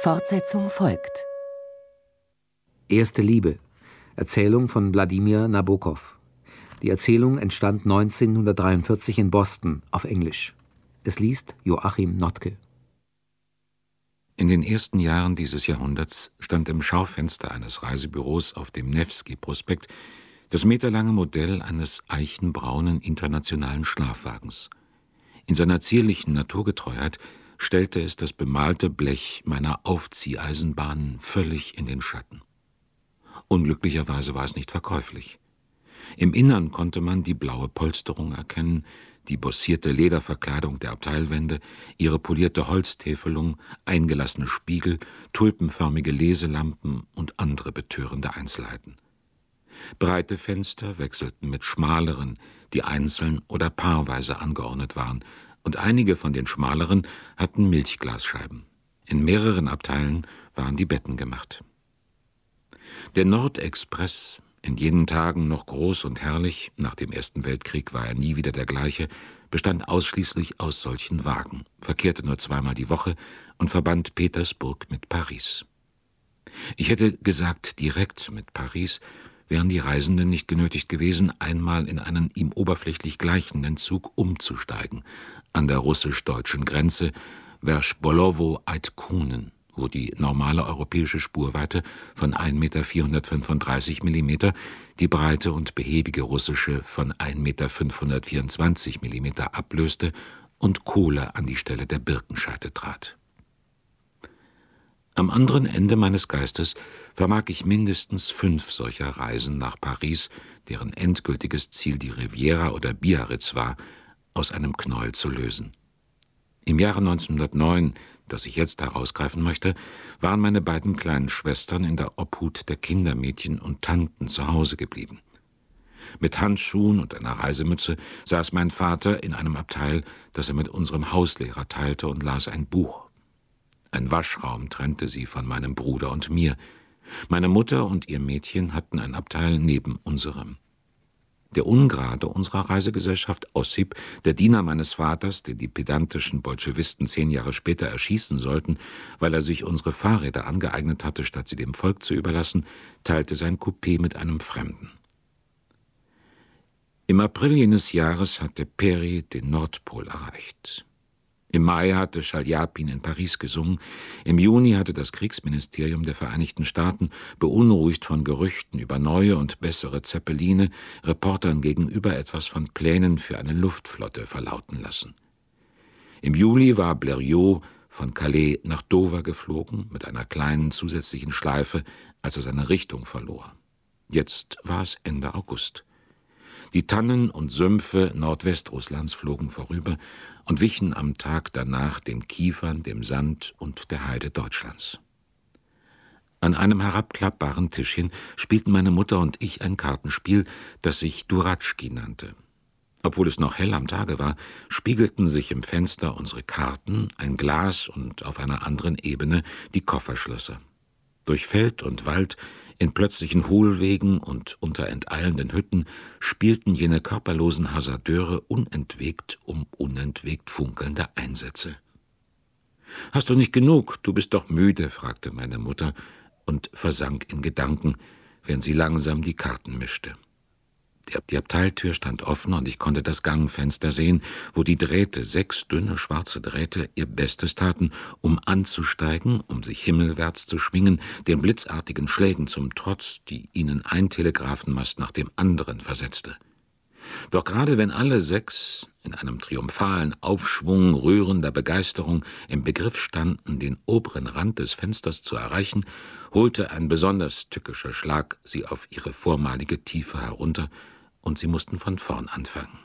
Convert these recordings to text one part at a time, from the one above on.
Fortsetzung folgt. Erste Liebe. Erzählung von Wladimir Nabokov. Die Erzählung entstand 1943 in Boston auf Englisch. Es liest Joachim Notke. In den ersten Jahren dieses Jahrhunderts stand im Schaufenster eines Reisebüros auf dem Newski-Prospekt das meterlange Modell eines eichenbraunen internationalen Schlafwagens. In seiner zierlichen Naturgetreuheit stellte es das bemalte Blech meiner Aufzieheisenbahnen völlig in den Schatten. Unglücklicherweise war es nicht verkäuflich. Im Innern konnte man die blaue Polsterung erkennen, die bossierte Lederverkleidung der Abteilwände, ihre polierte Holztäfelung, eingelassene Spiegel, tulpenförmige Leselampen und andere betörende Einzelheiten. Breite Fenster wechselten mit schmaleren, die einzeln oder paarweise angeordnet waren, und einige von den schmaleren hatten Milchglasscheiben. In mehreren Abteilen waren die Betten gemacht. Der Nordexpress, in jenen Tagen noch groß und herrlich, nach dem Ersten Weltkrieg war er nie wieder der gleiche, bestand ausschließlich aus solchen Wagen, verkehrte nur zweimal die Woche und verband Petersburg mit Paris. Ich hätte gesagt, direkt mit Paris wären die Reisenden nicht genötigt gewesen, einmal in einen ihm oberflächlich gleichenden Zug umzusteigen, an der russisch-deutschen Grenze Verschbolowo-Eidkunen, wo die normale europäische Spurweite von 1,435 mm, die breite und behäbige russische von 1,524 mm ablöste und Kohle an die Stelle der Birkenscheite trat. Am anderen Ende meines Geistes vermag ich mindestens 5 solcher Reisen nach Paris, deren endgültiges Ziel die Riviera oder Biarritz war, aus einem Knäuel zu lösen. Im Jahre 1909, das ich jetzt herausgreifen möchte, waren meine beiden kleinen Schwestern in der Obhut der Kindermädchen und Tanten zu Hause geblieben. Mit Handschuhen und einer Reisemütze saß mein Vater in einem Abteil, das er mit unserem Hauslehrer teilte, und las ein Buch. Ein Waschraum trennte sie von meinem Bruder und mir. Meine Mutter und ihr Mädchen hatten ein Abteil neben unserem. Der Ungrade unserer Reisegesellschaft, Ossip, der Diener meines Vaters, den die pedantischen Bolschewisten 10 Jahre später erschießen sollten, weil er sich unsere Fahrräder angeeignet hatte, statt sie dem Volk zu überlassen, teilte sein Coupé mit einem Fremden. Im April jenes Jahres hatte Peri den Nordpol erreicht. Im Mai hatte Schaljapin in Paris gesungen, im Juni hatte das Kriegsministerium der Vereinigten Staaten, beunruhigt von Gerüchten über neue und bessere Zeppeline, Reportern gegenüber etwas von Plänen für eine Luftflotte verlauten lassen. Im Juli war Blériot von Calais nach Dover geflogen, mit einer kleinen zusätzlichen Schleife, als er seine Richtung verlor. Jetzt war es Ende August. Die Tannen und Sümpfe Nordwestrusslands flogen vorüber und wichen am Tag danach den Kiefern, dem Sand und der Heide Deutschlands. An einem herabklappbaren Tischchen spielten meine Mutter und ich ein Kartenspiel, das sich Duratschki nannte. Obwohl es noch hell am Tage war, spiegelten sich im Fenster unsere Karten, ein Glas und auf einer anderen Ebene die Kofferschlösser. Durch Feld und Wald, in plötzlichen Hohlwegen und unter enteilenden Hütten spielten jene körperlosen Hasardeure unentwegt um unentwegt funkelnde Einsätze. »Hast du nicht genug? Du bist doch müde«, fragte meine Mutter und versank in Gedanken, während sie langsam die Karten mischte. Die Abteiltür stand offen und ich konnte das Gangfenster sehen, wo die Drähte, 6 dünne schwarze Drähte, ihr Bestes taten, um anzusteigen, um sich himmelwärts zu schwingen, den blitzartigen Schlägen zum Trotz, die ihnen ein Telegrafenmast nach dem anderen versetzte. Doch gerade wenn alle 6 in einem triumphalen Aufschwung rührender Begeisterung im Begriff standen, den oberen Rand des Fensters zu erreichen, holte ein besonders tückischer Schlag sie auf ihre vormalige Tiefe herunter, und sie mussten von vorn anfangen.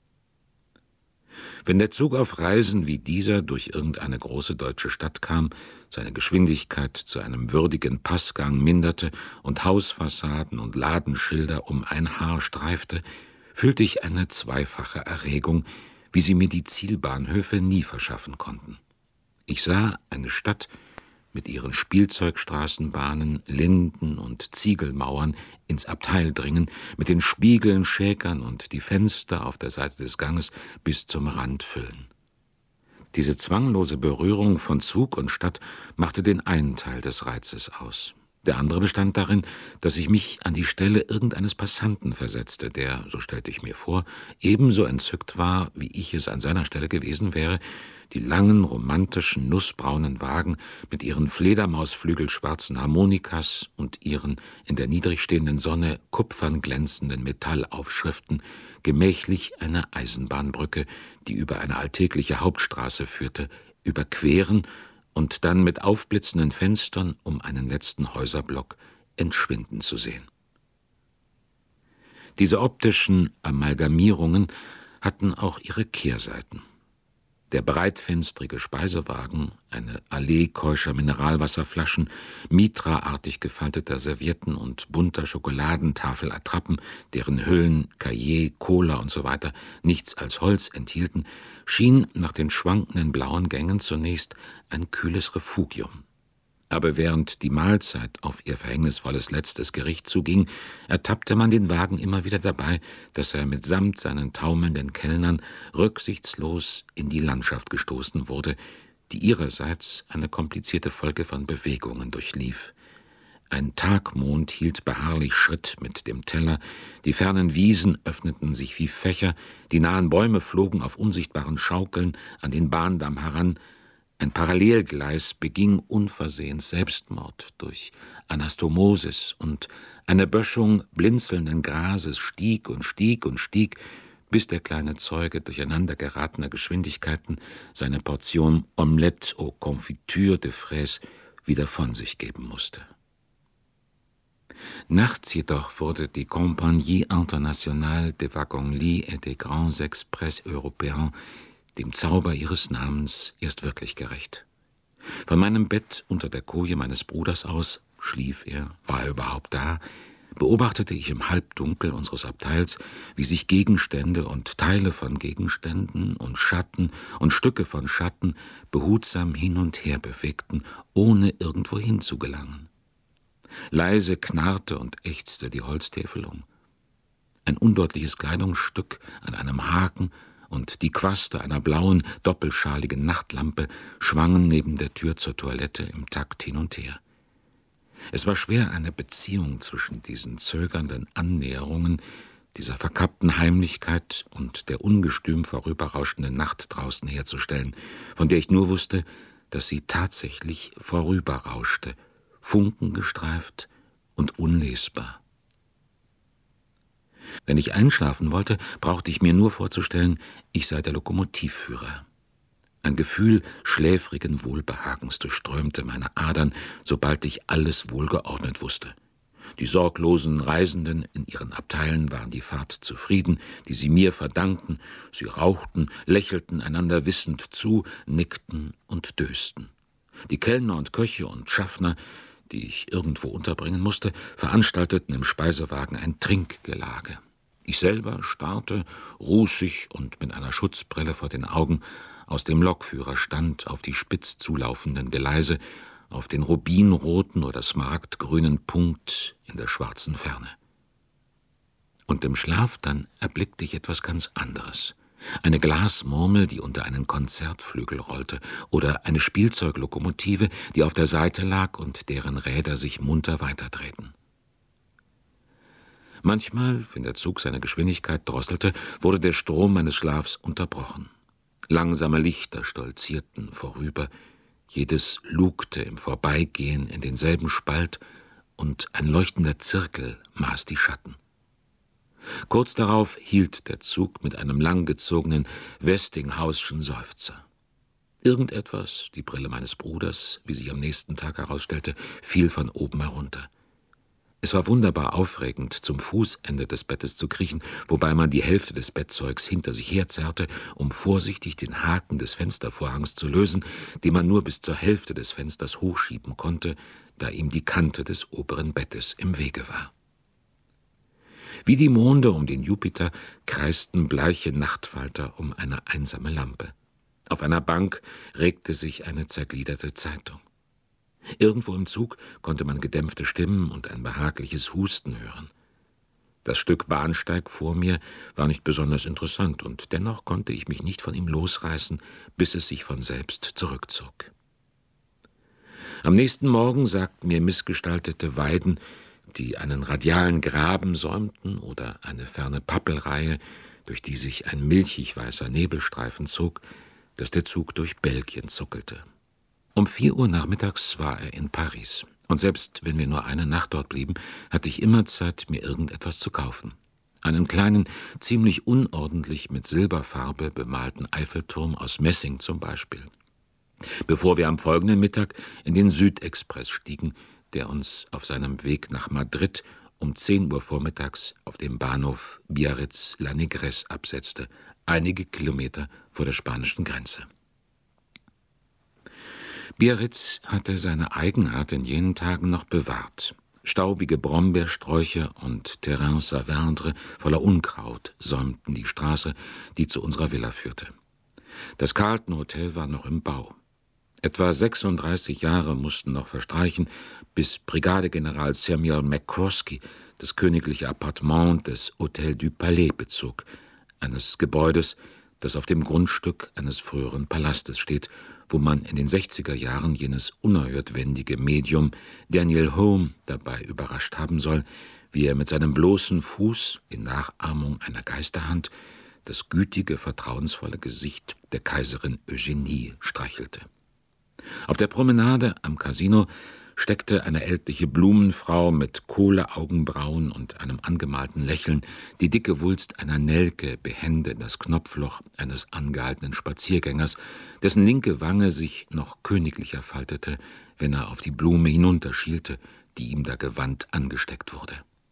Wenn der Zug auf Reisen wie dieser durch irgendeine große deutsche Stadt kam, seine Geschwindigkeit zu einem würdigen Passgang minderte und Hausfassaden und Ladenschilder um ein Haar streifte, fühlte ich eine zweifache Erregung, wie sie mir die Zielbahnhöfe nie verschaffen konnten. Ich sah eine Stadt mit ihren Spielzeugstraßenbahnen, Linden und Ziegelmauern ins Abteil dringen, mit den Spiegeln schäkern und die Fenster auf der Seite des Ganges bis zum Rand füllen. Diese zwanglose Berührung von Zug und Stadt machte den einen Teil des Reizes aus. Der andere bestand darin, dass ich mich an die Stelle irgendeines Passanten versetzte, der, so stellte ich mir vor, ebenso entzückt war, wie ich es an seiner Stelle gewesen wäre, die langen, romantischen, nussbraunen Wagen mit ihren fledermausflügelschwarzen Harmonikas und ihren in der niedrig stehenden Sonne kupfern glänzenden Metallaufschriften gemächlich eine Eisenbahnbrücke, die über eine alltägliche Hauptstraße führte, überqueren und dann mit aufblitzenden Fenstern um einen letzten Häuserblock entschwinden zu sehen. Diese optischen Amalgamierungen hatten auch ihre Kehrseiten. Der breitfenstrige Speisewagen, eine Allee keuscher Mineralwasserflaschen, mitraartig gefalteter Servietten und bunter Schokoladentafelattrappen, deren Hüllen, Cahiers, Cola usw. Nichts als Holz enthielten, schien nach den schwankenden blauen Gängen zunächst ein kühles Refugium. Aber während die Mahlzeit auf ihr verhängnisvolles letztes Gericht zuging, ertappte man den Wagen immer wieder dabei, dass er mitsamt seinen taumelnden Kellnern rücksichtslos in die Landschaft gestoßen wurde, die ihrerseits eine komplizierte Folge von Bewegungen durchlief. Ein Tagmond hielt beharrlich Schritt mit dem Teller, die fernen Wiesen öffneten sich wie Fächer, die nahen Bäume flogen auf unsichtbaren Schaukeln an den Bahndamm heran. Ein Parallelgleis beging unversehens Selbstmord durch Anastomosis und eine Böschung blinzelnden Grases stieg und stieg und stieg, bis der kleine Zeuge durcheinander geratener Geschwindigkeiten seine Portion Omelette aux Confitures de Fraises wieder von sich geben musste. Nachts jedoch wurde die Compagnie Internationale des Wagons-Lits et des Grands Express Européens dem Zauber ihres Namens erst wirklich gerecht. Von meinem Bett unter der Koje meines Bruders aus, schlief er, war er überhaupt da, beobachtete ich im Halbdunkel unseres Abteils, wie sich Gegenstände und Teile von Gegenständen und Schatten und Stücke von Schatten behutsam hin und her bewegten, ohne irgendwo hinzugelangen. Leise knarrte und ächzte die Holztäfelung. Ein undeutliches Kleidungsstück an einem Haken und die Quaste einer blauen, doppelschaligen Nachtlampe schwangen neben der Tür zur Toilette im Takt hin und her. Es war schwer, eine Beziehung zwischen diesen zögernden Annäherungen, dieser verkappten Heimlichkeit und der ungestüm vorüberrauschenden Nacht draußen herzustellen, von der ich nur wusste, dass sie tatsächlich vorüberrauschte, funkengestreift und unlesbar. Wenn ich einschlafen wollte, brauchte ich mir nur vorzustellen, ich sei der Lokomotivführer. Ein Gefühl schläfrigen Wohlbehagens durchströmte meine Adern, sobald ich alles wohlgeordnet wusste. Die sorglosen Reisenden in ihren Abteilen waren die Fahrt zufrieden, die sie mir verdankten. Sie rauchten, lächelten einander wissend zu, nickten und dösten. Die Kellner und Köche und Schaffner, die ich irgendwo unterbringen musste, veranstalteten im Speisewagen ein Trinkgelage. Ich selber starrte, rußig und mit einer Schutzbrille vor den Augen, aus dem Lokführerstand auf die spitz zulaufenden Gleise, auf den rubinroten oder smaragdgrünen Punkt in der schwarzen Ferne. Und im Schlaf dann erblickte ich etwas ganz anderes. Eine Glasmurmel, die unter einen Konzertflügel rollte, oder eine Spielzeuglokomotive, die auf der Seite lag und deren Räder sich munter weiterdrehten. Manchmal, wenn der Zug seine Geschwindigkeit drosselte, wurde der Strom meines Schlafs unterbrochen. Langsame Lichter stolzierten vorüber, jedes lugte im Vorbeigehen in denselben Spalt und ein leuchtender Zirkel maß die Schatten. Kurz darauf hielt der Zug mit einem langgezogenen Westinghouse'schen Seufzer. Irgendetwas, die Brille meines Bruders, wie sich am nächsten Tag herausstellte, fiel von oben herunter. Es war wunderbar aufregend, zum Fußende des Bettes zu kriechen, wobei man die Hälfte des Bettzeugs hinter sich herzerrte, um vorsichtig den Haken des Fenstervorhangs zu lösen, den man nur bis zur Hälfte des Fensters hochschieben konnte, da ihm die Kante des oberen Bettes im Wege war. Wie die Monde um den Jupiter kreisten bleiche Nachtfalter um eine einsame Lampe. Auf einer Bank regte sich eine zergliederte Zeitung. Irgendwo im Zug konnte man gedämpfte Stimmen und ein behagliches Husten hören. Das Stück Bahnsteig vor mir war nicht besonders interessant, und dennoch konnte ich mich nicht von ihm losreißen, bis es sich von selbst zurückzog. Am nächsten Morgen sagten mir missgestaltete Weiden, die einen radialen Graben säumten, oder eine ferne Pappelreihe, durch die sich ein milchig weißer Nebelstreifen zog, dass der Zug durch Belgien zuckelte. Um 4 Uhr nachmittags war er in Paris. Und selbst wenn wir nur eine Nacht dort blieben, hatte ich immer Zeit, mir irgendetwas zu kaufen. Einen kleinen, ziemlich unordentlich mit Silberfarbe bemalten Eiffelturm aus Messing zum Beispiel. Bevor wir am folgenden Mittag in den Südexpress stiegen, der uns auf seinem Weg nach Madrid um 10 Uhr vormittags auf dem Bahnhof Biarritz-La Négresse absetzte, einige Kilometer vor der spanischen Grenze. Biarritz hatte seine Eigenart in jenen Tagen noch bewahrt. Staubige Brombeersträucher und Terrain Saverdre voller Unkraut säumten die Straße, die zu unserer Villa führte. Das Carlton Hotel war noch im Bau. Etwa 36 Jahre mussten noch verstreichen, bis Brigadegeneral Samuel McCroskey das königliche Appartement des Hôtel du Palais bezog, eines Gebäudes, das auf dem Grundstück eines früheren Palastes steht, wo man in den 60er Jahren jenes unerhört wendige Medium Daniel Home dabei überrascht haben soll, wie er mit seinem bloßen Fuß in Nachahmung einer Geisterhand das gütige, vertrauensvolle Gesicht der Kaiserin Eugenie streichelte. Auf der Promenade am Casino steckte eine ältliche Blumenfrau mit Kohleaugenbrauen und einem angemalten Lächeln die dicke Wulst einer Nelke behende in das Knopfloch eines angehaltenen Spaziergängers, dessen linke Wange sich noch königlicher faltete, wenn er auf die Blume hinunterschielte, die ihm da gewandt angesteckt wurde.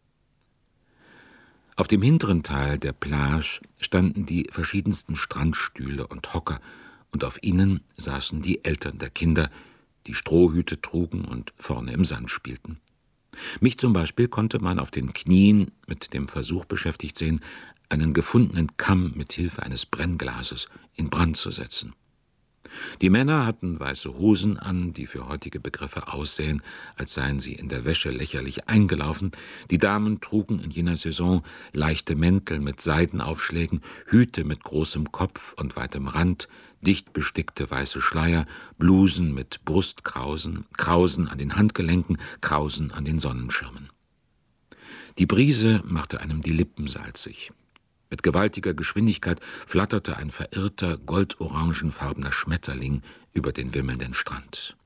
Auf dem hinteren Teil der Plage standen die verschiedensten Strandstühle und Hocker, und auf ihnen saßen die Eltern der Kinder, die Strohhüte trugen und vorne im Sand spielten. Mich zum Beispiel konnte man auf den Knien mit dem Versuch beschäftigt sehen, einen gefundenen Kamm mit Hilfe eines Brennglases in Brand zu setzen. Die Männer hatten weiße Hosen an, die für heutige Begriffe aussähen, als seien sie in der Wäsche lächerlich eingelaufen. Die Damen trugen in jener Saison leichte Mäntel mit Seidenaufschlägen, Hüte mit großem Kopf und weitem Rand, dicht bestickte weiße Schleier, Blusen mit Brustkrausen, Krausen an den Handgelenken, Krausen an den Sonnenschirmen. Die Brise machte einem die Lippen salzig. Mit gewaltiger Geschwindigkeit flatterte ein verirrter, goldorangenfarbener Schmetterling über den wimmelnden Strand.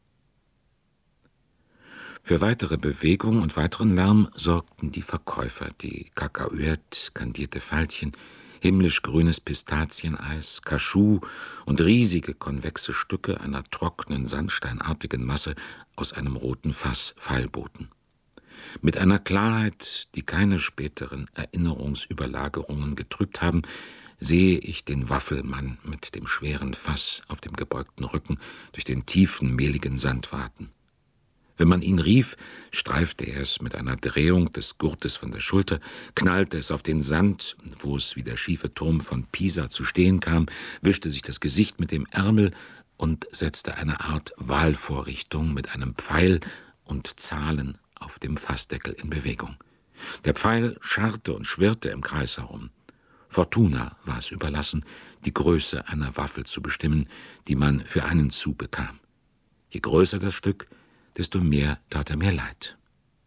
Für weitere Bewegung und weiteren Lärm sorgten die Verkäufer, die Kakaoett, kandierte Veilchen, himmlisch grünes Pistazieneis, Cashew und riesige konvexe Stücke einer trockenen, sandsteinartigen Masse aus einem roten Fass feilboten. Mit einer Klarheit, die keine späteren Erinnerungsüberlagerungen getrübt haben, sehe ich den Waffelmann mit dem schweren Fass auf dem gebeugten Rücken durch den tiefen, mehligen Sand waten. Wenn man ihn rief, streifte er es mit einer Drehung des Gurtes von der Schulter, knallte es auf den Sand, wo es wie der schiefe Turm von Pisa zu stehen kam, wischte sich das Gesicht mit dem Ärmel und setzte eine Art Wahlvorrichtung mit einem Pfeil und Zahlen auf dem Fassdeckel in Bewegung. Der Pfeil scharrte und schwirrte im Kreis herum. Fortuna war es überlassen, die Größe einer Waffel zu bestimmen, die man für einen Sou bekam. Je größer das Stück, desto mehr tat er mir leid.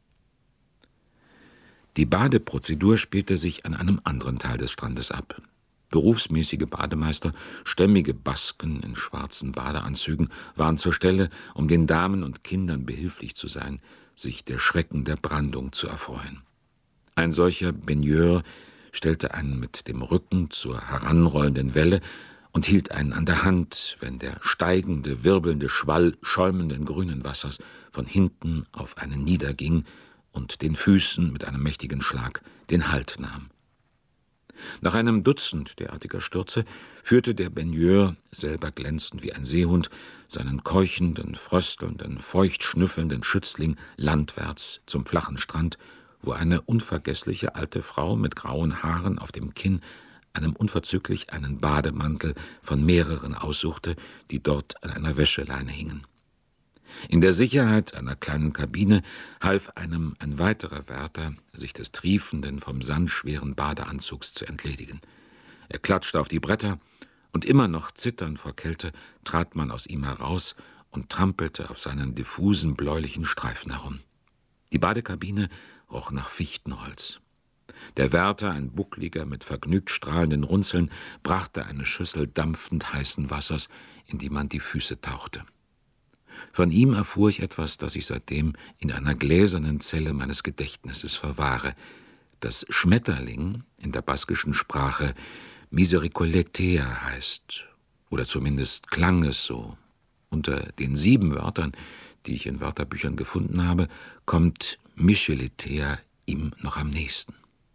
Die Badeprozedur spielte sich an einem anderen Teil des Strandes ab. Berufsmäßige Bademeister, stämmige Basken in schwarzen Badeanzügen, waren zur Stelle, um den Damen und Kindern behilflich zu sein, sich der Schrecken der Brandung zu erfreuen. Ein solcher Baigneur stellte einen mit dem Rücken zur heranrollenden Welle und hielt einen an der Hand, wenn der steigende, wirbelnde Schwall schäumenden grünen Wassers von hinten auf einen niederging und den Füßen mit einem mächtigen Schlag den Halt nahm. Nach einem Dutzend derartiger Stürze führte der Baigneur, selber glänzend wie ein Seehund, seinen keuchenden, fröstelnden, feucht schnüffelnden Schützling landwärts zum flachen Strand, wo eine unvergessliche alte Frau mit grauen Haaren auf dem Kinn einem unverzüglich einen Bademantel von mehreren aussuchte, die dort an einer Wäscheleine hingen. In der Sicherheit einer kleinen Kabine half einem ein weiterer Wärter, sich des triefenden, vom Sand schweren Badeanzugs zu entledigen. Er klatschte auf die Bretter, und immer noch zitternd vor Kälte trat man aus ihm heraus und trampelte auf seinen diffusen, bläulichen Streifen herum. Die Badekabine roch nach Fichtenholz. Der Wärter, ein Buckliger mit vergnügt strahlenden Runzeln, brachte eine Schüssel dampfend heißen Wassers, in die man die Füße tauchte. Von ihm erfuhr ich etwas, das ich seitdem in einer gläsernen Zelle meines Gedächtnisses verwahre, dass Schmetterling in der baskischen Sprache Misericoletea heißt, oder zumindest klang es so. Unter den 7 Wörtern, die ich in Wörterbüchern gefunden habe, kommt Michelitea ihm noch am nächsten.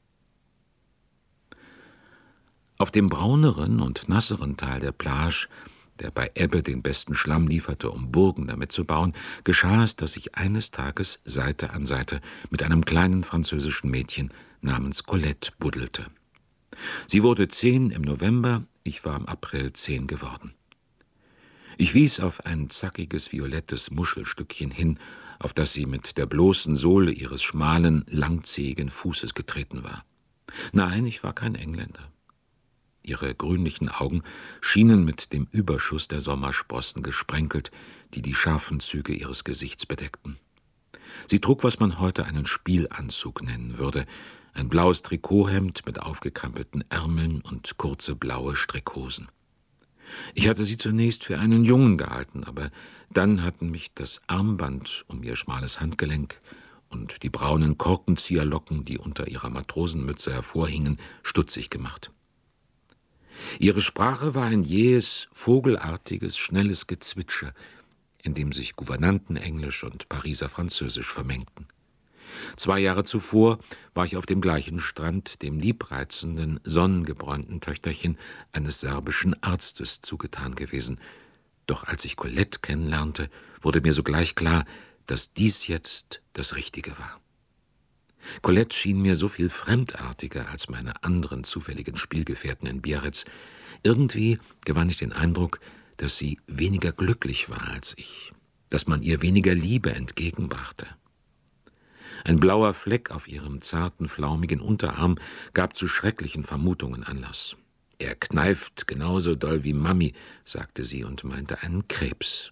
Auf dem brauneren und nasseren Teil der Plage, der bei Ebbe den besten Schlamm lieferte, um Burgen damit zu bauen, geschah es, dass ich eines Tages Seite an Seite mit einem kleinen französischen Mädchen namens Colette buddelte. Sie wurde 10 im November, ich war im April 10 geworden. Ich wies auf ein zackiges, violettes Muschelstückchen hin, auf das sie mit der bloßen Sohle ihres schmalen, langzähigen Fußes getreten war. Nein, ich war kein Engländer. Ihre grünlichen Augen schienen mit dem Überschuss der Sommersprossen gesprenkelt, die die scharfen Züge ihres Gesichts bedeckten. Sie trug, was man heute einen Spielanzug nennen würde, ein blaues Trikothemd mit aufgekrempelten Ärmeln und kurze blaue Strickhosen. Ich hatte sie zunächst für einen Jungen gehalten, aber dann hatten mich das Armband um ihr schmales Handgelenk und die braunen Korkenzieherlocken, die unter ihrer Matrosenmütze hervorhingen, stutzig gemacht. Ihre Sprache war ein jähes, vogelartiges, schnelles Gezwitscher, in dem sich Gouvernantenenglisch und Pariser Französisch vermengten. 2 Jahre zuvor war ich auf dem gleichen Strand dem liebreizenden, sonnengebräunten Töchterchen eines serbischen Arztes zugetan gewesen. Doch als ich Colette kennenlernte, wurde mir sogleich klar, dass dies jetzt das Richtige war. Colette schien mir so viel fremdartiger als meine anderen zufälligen Spielgefährten in Biarritz. Irgendwie gewann ich den Eindruck, dass sie weniger glücklich war als ich, dass man ihr weniger Liebe entgegenbrachte. Ein blauer Fleck auf ihrem zarten, flaumigen Unterarm gab zu schrecklichen Vermutungen Anlass. »Er kneift genauso doll wie Mami«, sagte sie und meinte einen Krebs.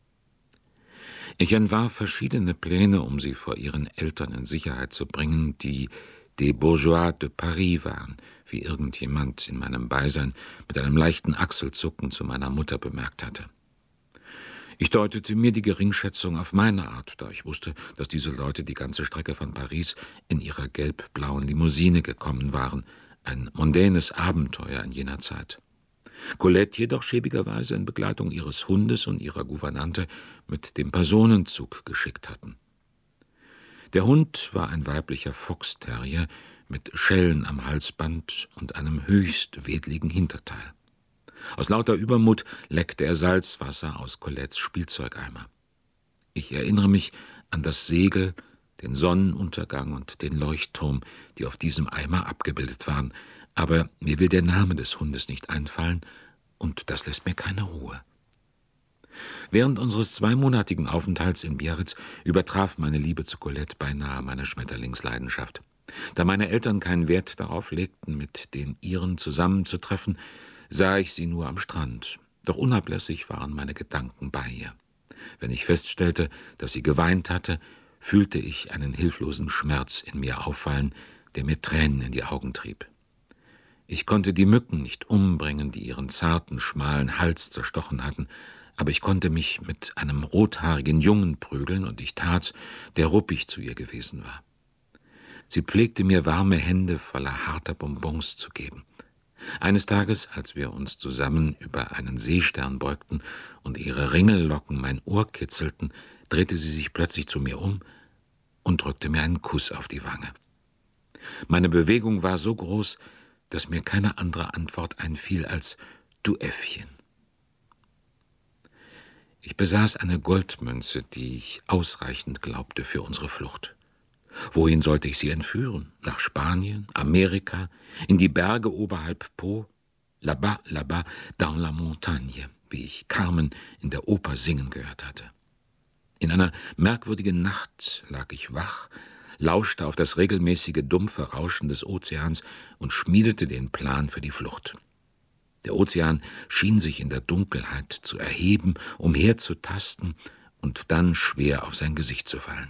Ich entwarf verschiedene Pläne, um sie vor ihren Eltern in Sicherheit zu bringen, die des Bourgeois de Paris waren, wie irgendjemand in meinem Beisein mit einem leichten Achselzucken zu meiner Mutter bemerkt hatte. Ich deutete mir die Geringschätzung auf meine Art, da ich wusste, dass diese Leute die ganze Strecke von Paris in ihrer gelb-blauen Limousine gekommen waren, ein mondänes Abenteuer in jener Zeit. Colette jedoch schäbigerweise in Begleitung ihres Hundes und ihrer Gouvernante mit dem Personenzug geschickt hatten. Der Hund war ein weiblicher Foxterrier mit Schellen am Halsband und einem höchst wedligen Hinterteil. Aus lauter Übermut leckte er Salzwasser aus Colettes Spielzeugeimer. Ich erinnere mich an das Segel, den Sonnenuntergang und den Leuchtturm, die auf diesem Eimer abgebildet waren, aber mir will der Name des Hundes nicht einfallen, und das lässt mir keine Ruhe. Während unseres 2-monatigen Aufenthalts in Biarritz übertraf meine Liebe zu Colette beinahe meine Schmetterlingsleidenschaft. Da meine Eltern keinen Wert darauf legten, mit den ihren zusammenzutreffen, sah ich sie nur am Strand, doch unablässig waren meine Gedanken bei ihr. Wenn ich feststellte, dass sie geweint hatte, fühlte ich einen hilflosen Schmerz in mir auffallen, der mir Tränen in die Augen trieb. Ich konnte die Mücken nicht umbringen, die ihren zarten, schmalen Hals zerstochen hatten, aber ich konnte mich mit einem rothaarigen Jungen prügeln, und ich tat, der ruppig zu ihr gewesen war. Sie pflegte mir warme Hände voller harter Bonbons zu geben. Eines Tages, als wir uns zusammen über einen Seestern beugten und ihre Ringellocken mein Ohr kitzelten, drehte sie sich plötzlich zu mir um und drückte mir einen Kuss auf die Wange. Meine Bewegung war so groß, dass mir keine andere Antwort einfiel als »Du Äffchen«. Ich besaß eine Goldmünze, die ich ausreichend glaubte für unsere Flucht. Wohin sollte ich sie entführen? Nach Spanien, Amerika, in die Berge oberhalb Po? Là-bas, là-bas, dans la montagne, wie ich Carmen in der Oper singen gehört hatte. In einer merkwürdigen Nacht lag ich wach, lauschte auf das regelmäßige, dumpfe Rauschen des Ozeans und schmiedete den Plan für die Flucht. Der Ozean schien sich in der Dunkelheit zu erheben, umherzutasten und dann schwer auf sein Gesicht zu fallen.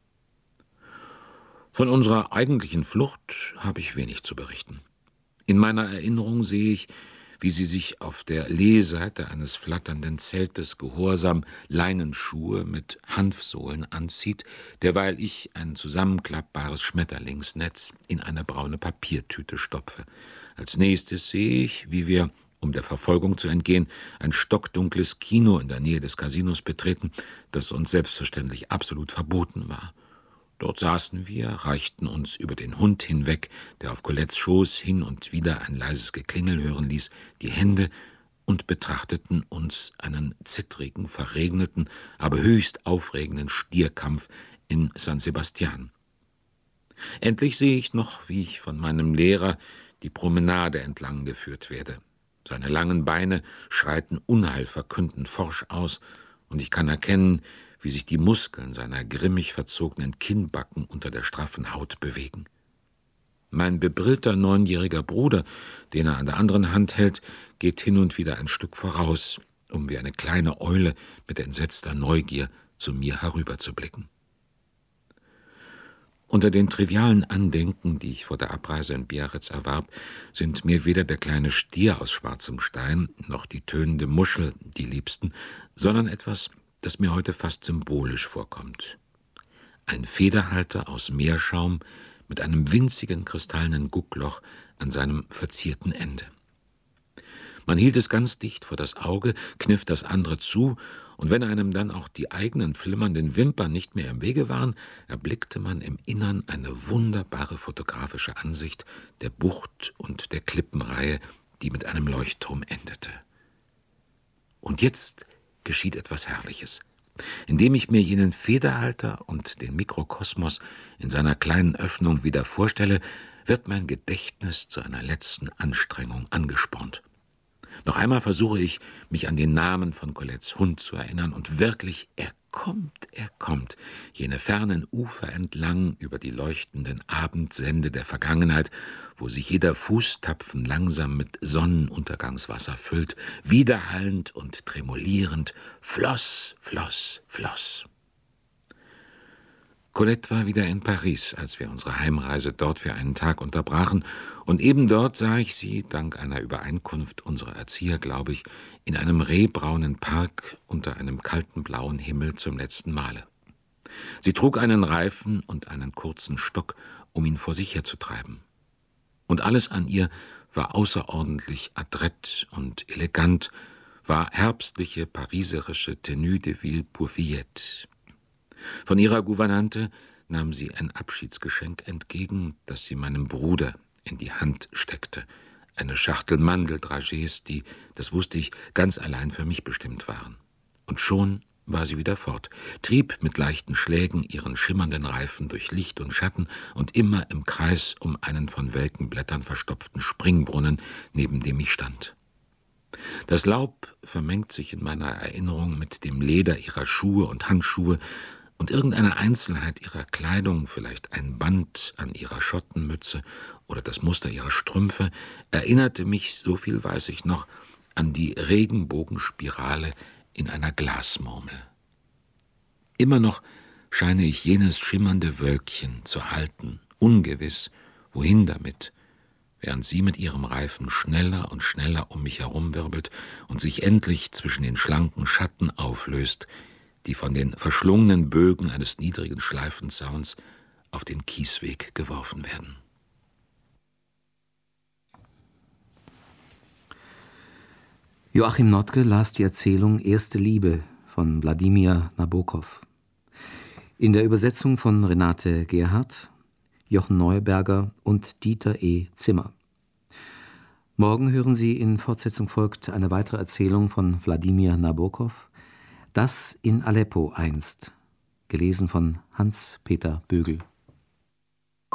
Von unserer eigentlichen Flucht habe ich wenig zu berichten. In meiner Erinnerung sehe ich, wie sie sich auf der Lehseite eines flatternden Zeltes gehorsam Leinenschuhe mit Hanfsohlen anzieht, derweil ich ein zusammenklappbares Schmetterlingsnetz in eine braune Papiertüte stopfe. Als nächstes sehe ich, wie wir, um der Verfolgung zu entgehen, ein stockdunkles Kino in der Nähe des Casinos betreten, das uns selbstverständlich absolut verboten war. Dort saßen wir, reichten uns über den Hund hinweg, der auf Colettes Schoß hin und wieder ein leises Geklingel hören ließ, die Hände und betrachteten uns einen zittrigen, verregneten, aber höchst aufregenden Stierkampf in San Sebastian. Endlich sehe ich noch, wie ich von meinem Lehrer die Promenade entlang geführt werde. Seine langen Beine schreiten unheilverkündend forsch aus, und ich kann erkennen, wie sich die Muskeln seiner grimmig verzogenen Kinnbacken unter der straffen Haut bewegen. Mein bebrillter 9-jähriger Bruder, den er an der anderen Hand hält, geht hin und wieder ein Stück voraus, um wie eine kleine Eule mit entsetzter Neugier zu mir herüberzublicken. Unter den trivialen Andenken, die ich vor der Abreise in Biarritz erwarb, sind mir weder der kleine Stier aus schwarzem Stein noch die tönende Muschel die liebsten, sondern etwas, das mir heute fast symbolisch vorkommt. Ein Federhalter aus Meerschaum mit einem winzigen kristallenen Guckloch an seinem verzierten Ende. Man hielt es ganz dicht vor das Auge, kniff das andere zu, und wenn einem dann auch die eigenen flimmernden Wimpern nicht mehr im Wege waren, erblickte man im Innern eine wunderbare fotografische Ansicht der Bucht und der Klippenreihe, die mit einem Leuchtturm endete. Und jetzt geschieht etwas Herrliches. Indem ich mir jenen Federhalter und den Mikrokosmos in seiner kleinen Öffnung wieder vorstelle, wird mein Gedächtnis zu einer letzten Anstrengung angespornt. Noch einmal versuche ich, mich an den Namen von Colettes Hund zu erinnern, und wirklich, er kommt, jene fernen Ufer entlang über die leuchtenden Abendsände der Vergangenheit, wo sich jeder Fußtapfen langsam mit Sonnenuntergangswasser füllt, widerhallend und tremolierend, floss, floss, floss. Colette war wieder in Paris, als wir unsere Heimreise dort für einen Tag unterbrachen, und eben dort sah ich sie, dank einer Übereinkunft unserer Erzieher, glaube ich, in einem rehbraunen Park unter einem kalten blauen Himmel zum letzten Male. Sie trug einen Reifen und einen kurzen Stock, um ihn vor sich herzutreiben. Und alles an ihr war außerordentlich adrett und elegant, war herbstliche pariserische Tenue de Ville pour Fillette. Von ihrer Gouvernante nahm sie ein Abschiedsgeschenk entgegen, das sie meinem Bruder in die Hand steckte. Eine Schachtel Mandeldragees, die, das wusste ich, ganz allein für mich bestimmt waren. Und schon war sie wieder fort, trieb mit leichten Schlägen ihren schimmernden Reifen durch Licht und Schatten und immer im Kreis um einen von welken Blättern verstopften Springbrunnen, neben dem ich stand. Das Laub vermengt sich in meiner Erinnerung mit dem Leder ihrer Schuhe und Handschuhe, und irgendeine Einzelheit ihrer Kleidung, vielleicht ein Band an ihrer Schottenmütze oder das Muster ihrer Strümpfe, erinnerte mich, so viel weiß ich noch, an die Regenbogenspirale in einer Glasmurmel. Immer noch scheine ich jenes schimmernde Wölkchen zu halten, ungewiss, wohin damit, während sie mit ihrem Reifen schneller und schneller um mich herumwirbelt und sich endlich zwischen den schlanken Schatten auflöst, die von den verschlungenen Bögen eines niedrigen Schleifenzauns auf den Kiesweg geworfen werden. Joachim Notke las die Erzählung Erste Liebe von Wladimir Nabokov. In der Übersetzung von Renate Gerhardt, Jochen Neuberger und Dieter E. Zimmer. Morgen hören Sie, in Fortsetzung folgt eine weitere Erzählung von Wladimir Nabokov, Das in Aleppo einst, gelesen von Hans-Peter Bögel.